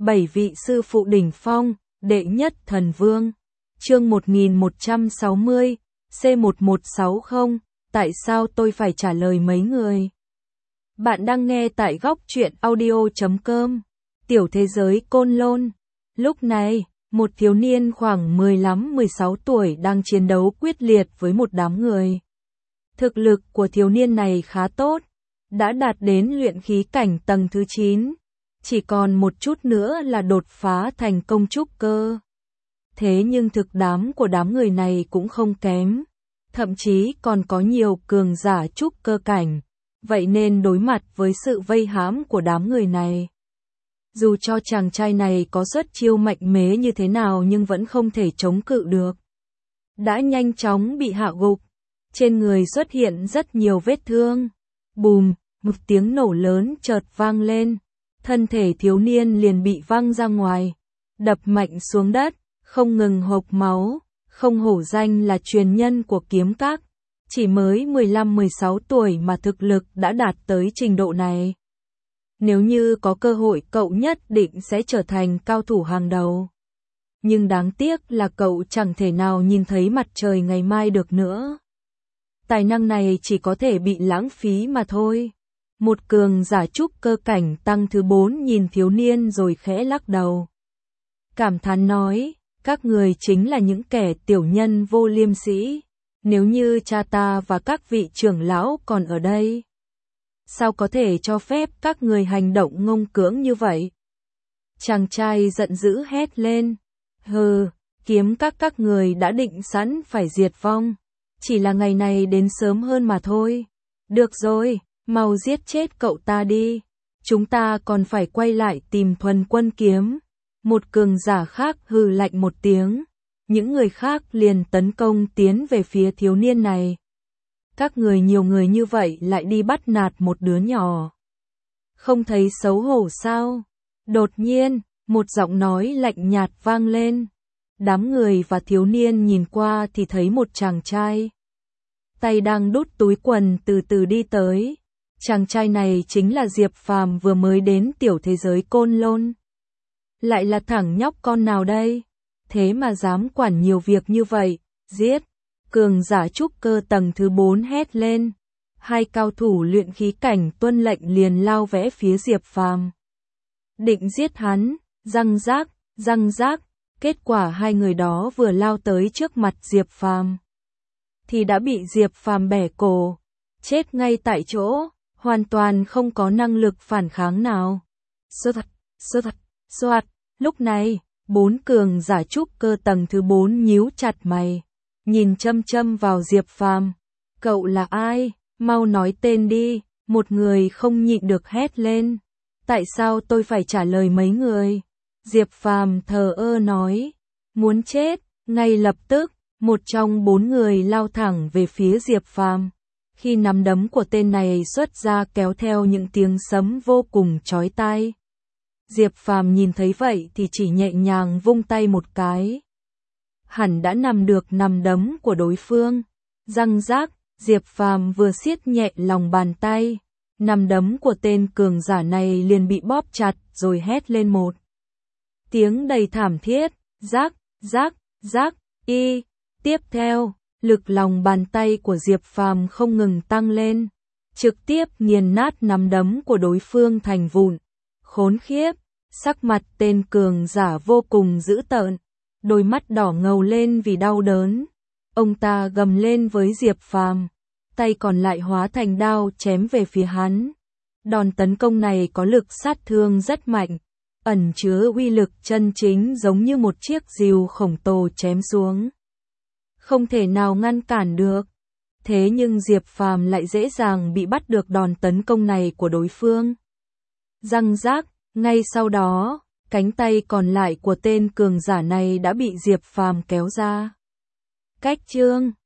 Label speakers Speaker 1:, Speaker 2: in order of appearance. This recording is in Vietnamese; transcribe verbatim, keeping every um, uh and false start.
Speaker 1: Bảy vị sư phụ đỉnh phong, đệ nhất thần vương. Chương một nghìn một trăm sáu mươi, C một một sáu không, tại sao tôi phải trả lời mấy người? Bạn đang nghe tại góc truyện audio chấm com. Tiểu thế giới Côn Lôn. Lúc này, một thiếu niên khoảng mười lăm mười sáu tuổi đang chiến đấu quyết liệt với một đám người. Thực lực của thiếu niên này khá tốt, đã đạt đến luyện khí cảnh tầng thứ chín. Chỉ còn một chút nữa là đột phá thành công trúc cơ. Thế nhưng thực đám của đám người này cũng không kém, thậm chí còn có nhiều cường giả trúc cơ cảnh, vậy nên đối mặt với sự vây hãm của đám người này. Dù cho chàng trai này có xuất chiêu mạnh mẽ như thế nào nhưng vẫn không thể chống cự được. Đã nhanh chóng bị hạ gục, trên người xuất hiện rất nhiều vết thương. Bùm, một tiếng nổ lớn chợt vang lên, thân thể thiếu niên liền bị văng ra ngoài, đập mạnh xuống đất, không ngừng hộc máu, không hổ danh là truyền nhân của kiếm các. Chỉ mới mười lăm mười sáu tuổi mà thực lực đã đạt tới trình độ này. Nếu như có cơ hội cậu nhất định sẽ trở thành cao thủ hàng đầu. Nhưng đáng tiếc là cậu chẳng thể nào nhìn thấy mặt trời ngày mai được nữa. Tài năng này chỉ có thể bị lãng phí mà thôi. Một cường giả trúc cơ cảnh tăng thứ bốn nhìn thiếu niên rồi khẽ lắc đầu. Cảm thán nói, các người chính là những kẻ tiểu nhân vô liêm sĩ. Nếu như cha ta và các vị trưởng lão còn ở đây, sao có thể cho phép các người hành động ngông cưỡng như vậy? Chàng trai giận dữ hét lên. Hừ, kiếm các các người đã định sẵn phải diệt vong. Chỉ là ngày này đến sớm hơn mà thôi. Được rồi, mau giết chết cậu ta đi. Chúng ta còn phải quay lại tìm Thuần Quân kiếm. Một cường giả khác hừ lạnh một tiếng. Những người khác liền tấn công tiến về phía thiếu niên này. Các người nhiều người như vậy lại đi bắt nạt một đứa nhỏ. Không thấy xấu hổ sao? Đột nhiên, một giọng nói lạnh nhạt vang lên. Đám người và thiếu niên nhìn qua thì thấy một chàng trai. Tay đang đút túi quần từ từ đi tới. Chàng trai này chính là Diệp Phàm vừa mới đến tiểu thế giới Côn Lôn. Lại là thằng nhóc con nào đây? Thế mà dám quản nhiều việc như vậy, giết. Cường giả trúc cơ tầng thứ bốn hét lên. Hai cao thủ luyện khí cảnh tuân lệnh liền lao vẽ phía Diệp Phàm. Định giết hắn, răng rác, răng rác, kết quả hai người đó vừa lao tới trước mặt Diệp Phàm thì đã bị Diệp Phàm bẻ cổ, chết ngay tại chỗ, hoàn toàn không có năng lực phản kháng nào. Sơ thật, sơ thật, soạt, lúc này, bốn cường giả trúc cơ tầng thứ bốn nhíu chặt mày, nhìn chăm chăm vào Diệp Phàm. Cậu là ai? Mau nói tên đi, một người không nhịn được hét lên. Tại sao tôi phải trả lời mấy người? Diệp Phàm thờ ơ nói, muốn chết, ngay lập tức, một trong bốn người lao thẳng về phía Diệp Phàm. Khi nắm đấm của tên này xuất ra kéo theo những tiếng sấm vô cùng chói tai. Diệp Phàm nhìn thấy vậy thì chỉ nhẹ nhàng vung tay một cái. Hẳn đã nằm được nắm đấm của đối phương. Răng rác, Diệp Phàm vừa siết nhẹ lòng bàn tay. Nắm đấm của tên cường giả này liền bị bóp chặt rồi hét lên một tiếng đầy thảm thiết. Rác, rác, rác, y. Tiếp theo, lực lòng bàn tay của Diệp Phàm không ngừng tăng lên. Trực tiếp nghiền nát nắm đấm của đối phương thành vụn. Khốn khiếp, sắc mặt tên cường giả vô cùng dữ tợn, đôi mắt đỏ ngầu lên vì đau đớn. Ông ta gầm lên với Diệp Phàm, tay còn lại hóa thành đao chém về phía hắn. Đòn tấn công này có lực sát thương rất mạnh, ẩn chứa uy lực chân chính giống như một chiếc rìu khổng lồ chém xuống. Không thể nào ngăn cản được. Thế nhưng Diệp Phàm lại dễ dàng bị bắt được đòn tấn công này của đối phương. Răng rác, ngay sau đó, cánh tay còn lại của tên cường giả này đã bị Diệp Phàm kéo ra. Cách chương